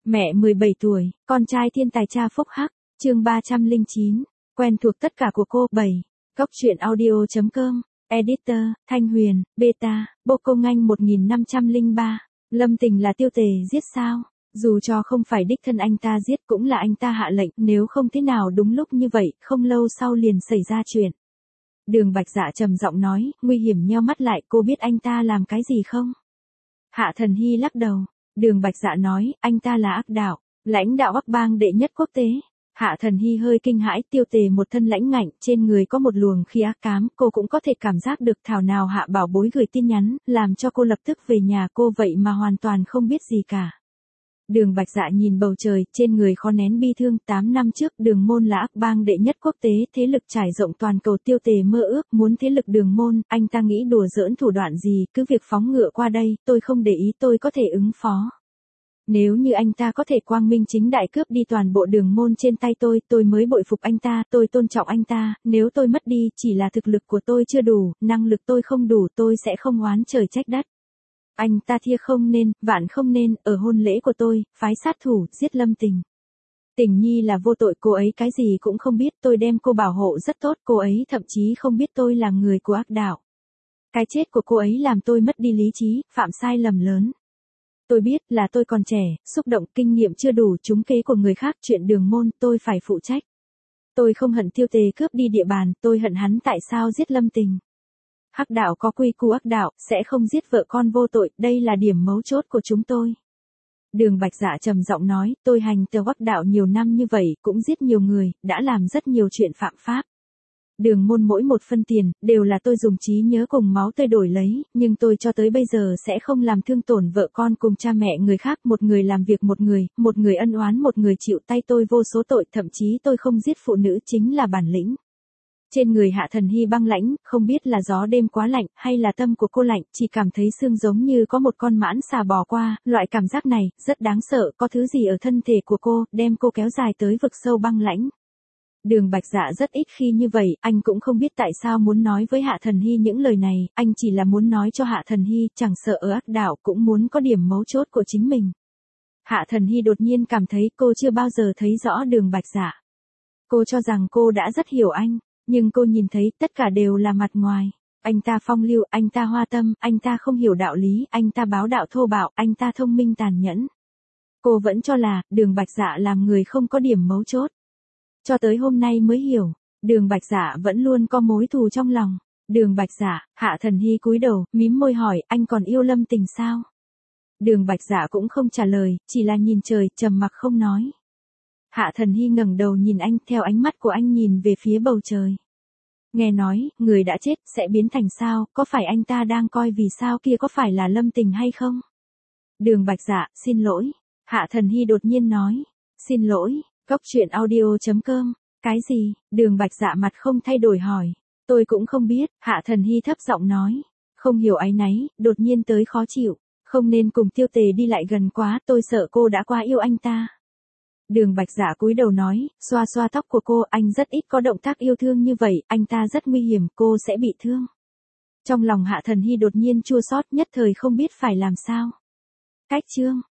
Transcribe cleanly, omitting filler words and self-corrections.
Mẹ 17 tuổi, con trai thiên tài cha phúc hắc, chương 309, quen thuộc tất cả của cô 7. Góc truyện audio.com, editor, Thanh Huyền, beta, Bô Công Anh 1503, Lâm Tình là Tiêu Tề giết sao? Dù cho không phải đích thân anh ta giết cũng là anh ta hạ lệnh, nếu không thế nào đúng lúc như vậy, không lâu sau liền xảy ra chuyện. Đường Bạch Dạ trầm giọng nói, nguy hiểm nheo mắt lại, cô biết anh ta làm cái gì không? Hạ Thần Hy lắc đầu. Đường Bạch Dạ nói, anh ta là ác đạo, lãnh đạo Bắc Bang đệ nhất quốc tế. Hạ Thần Hy hơi kinh hãi, Tiêu Tề một thân lãnh ngạnh, trên người có một luồng khí ác cám, cô cũng có thể cảm giác được thảo nào Hạ Bảo Bối gửi tin nhắn, làm cho cô lập tức về nhà, cô vậy mà hoàn toàn không biết gì cả. Đường Bạch Dạ nhìn bầu trời, trên người khó nén bi thương, 8 năm trước Đường Môn là ác bang đệ nhất quốc tế, thế lực trải rộng toàn cầu, Tiêu Tề mơ ước muốn thế lực Đường Môn, anh ta nghĩ đùa giỡn thủ đoạn gì, cứ việc phóng ngựa qua đây, tôi không để ý, tôi có thể ứng phó. Nếu như anh ta có thể quang minh chính đại cướp đi toàn bộ Đường Môn trên tay tôi mới bội phục anh ta, tôi tôn trọng anh ta, nếu tôi mất đi, chỉ là thực lực của tôi chưa đủ, năng lực tôi không đủ, tôi sẽ không oán trời trách đất. Anh ta thia không nên, vạn không nên, ở hôn lễ của tôi, phái sát thủ, giết Lâm Tình. Tình Nhi là vô tội, cô ấy cái gì cũng không biết, tôi đem cô bảo hộ rất tốt, cô ấy thậm chí không biết tôi là người của ác đạo. Cái chết của cô ấy làm tôi mất đi lý trí, phạm sai lầm lớn. Tôi biết là tôi còn trẻ, xúc động, kinh nghiệm chưa đủ, trúng kế của người khác, chuyện Đường Môn, tôi phải phụ trách. Tôi không hận Tiêu Tề cướp đi địa bàn, tôi hận hắn tại sao giết Lâm Tình. Hắc đạo có quy củ, ác đạo sẽ không giết vợ con vô tội, đây là điểm mấu chốt của chúng tôi. Đường Bạch Dạ trầm giọng nói, tôi hành tờ Hắc đạo nhiều năm như vậy, cũng giết nhiều người, đã làm rất nhiều chuyện phạm pháp. Đường Môn mỗi một phân tiền, đều là tôi dùng trí nhớ cùng máu tươi đổi lấy, nhưng tôi cho tới bây giờ sẽ không làm thương tổn vợ con cùng cha mẹ người khác, một người làm việc một người ân oán một người chịu tay tôi vô số tội, thậm chí tôi không giết phụ nữ, chính là bản lĩnh. Trên người Hạ Thần Hy băng lãnh, không biết là gió đêm quá lạnh, hay là tâm của cô lạnh, chỉ cảm thấy xương giống như có một con mãn xà bò qua, loại cảm giác này, rất đáng sợ, có thứ gì ở thân thể của cô, đem cô kéo dài tới vực sâu băng lãnh. Đường Bạch Dạ rất ít khi như vậy, anh cũng không biết tại sao muốn nói với Hạ Thần Hy những lời này, anh chỉ là muốn nói cho Hạ Thần Hy, chẳng sợ ở ác đạo cũng muốn có điểm mấu chốt của chính mình. Hạ Thần Hy đột nhiên cảm thấy cô chưa bao giờ thấy rõ Đường Bạch Dạ. Cô cho rằng cô đã rất hiểu anh. Nhưng cô nhìn thấy tất cả đều là mặt ngoài. Anh ta phong lưu, anh ta hoa tâm, anh ta không hiểu đạo lý, anh ta bá đạo thô bạo, anh ta thông minh tàn nhẫn. Cô vẫn cho là, Đường Bạch Dạ làm người không có điểm mấu chốt. Cho tới hôm nay mới hiểu, Đường Bạch Dạ vẫn luôn có mối thù trong lòng. Đường Bạch Dạ, Hạ Thần Hy cúi đầu, mím môi hỏi, anh còn yêu Lâm Tình sao? Đường Bạch Dạ cũng không trả lời, chỉ là nhìn trời, trầm mặc không nói. Hạ Thần Hy ngẩng đầu nhìn anh, theo ánh mắt của anh nhìn về phía bầu trời. Nghe nói, người đã chết, sẽ biến thành sao, có phải anh ta đang coi vì sao kia có phải là Lâm Tình hay không? Đường Bạch Dạ, xin lỗi. Hạ Thần Hy đột nhiên nói. Xin lỗi, góc truyện audio.com. Cái gì? Đường Bạch Dạ mặt không thay đổi hỏi. Tôi cũng không biết, Hạ Thần Hy thấp giọng nói. Không hiểu áy náy, đột nhiên tới khó chịu. Không nên cùng Tiêu Tề đi lại gần quá, tôi sợ cô đã quá yêu anh ta. Đường Bạch Dạ cúi đầu nói, xoa xoa tóc của cô, anh rất ít có động tác yêu thương như vậy, anh ta rất nguy hiểm, cô sẽ bị thương. Trong lòng Hạ Thần Hy đột nhiên chua xót, nhất thời không biết phải làm sao. Cách chương.